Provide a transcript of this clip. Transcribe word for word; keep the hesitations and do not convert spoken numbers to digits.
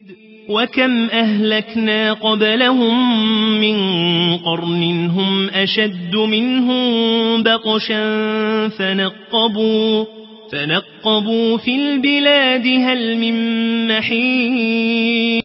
وكم أهلكنا قبلهم من قرن هم أشد منهم بطشا فنقبوا, فنقبوا في البلاد هل من محيص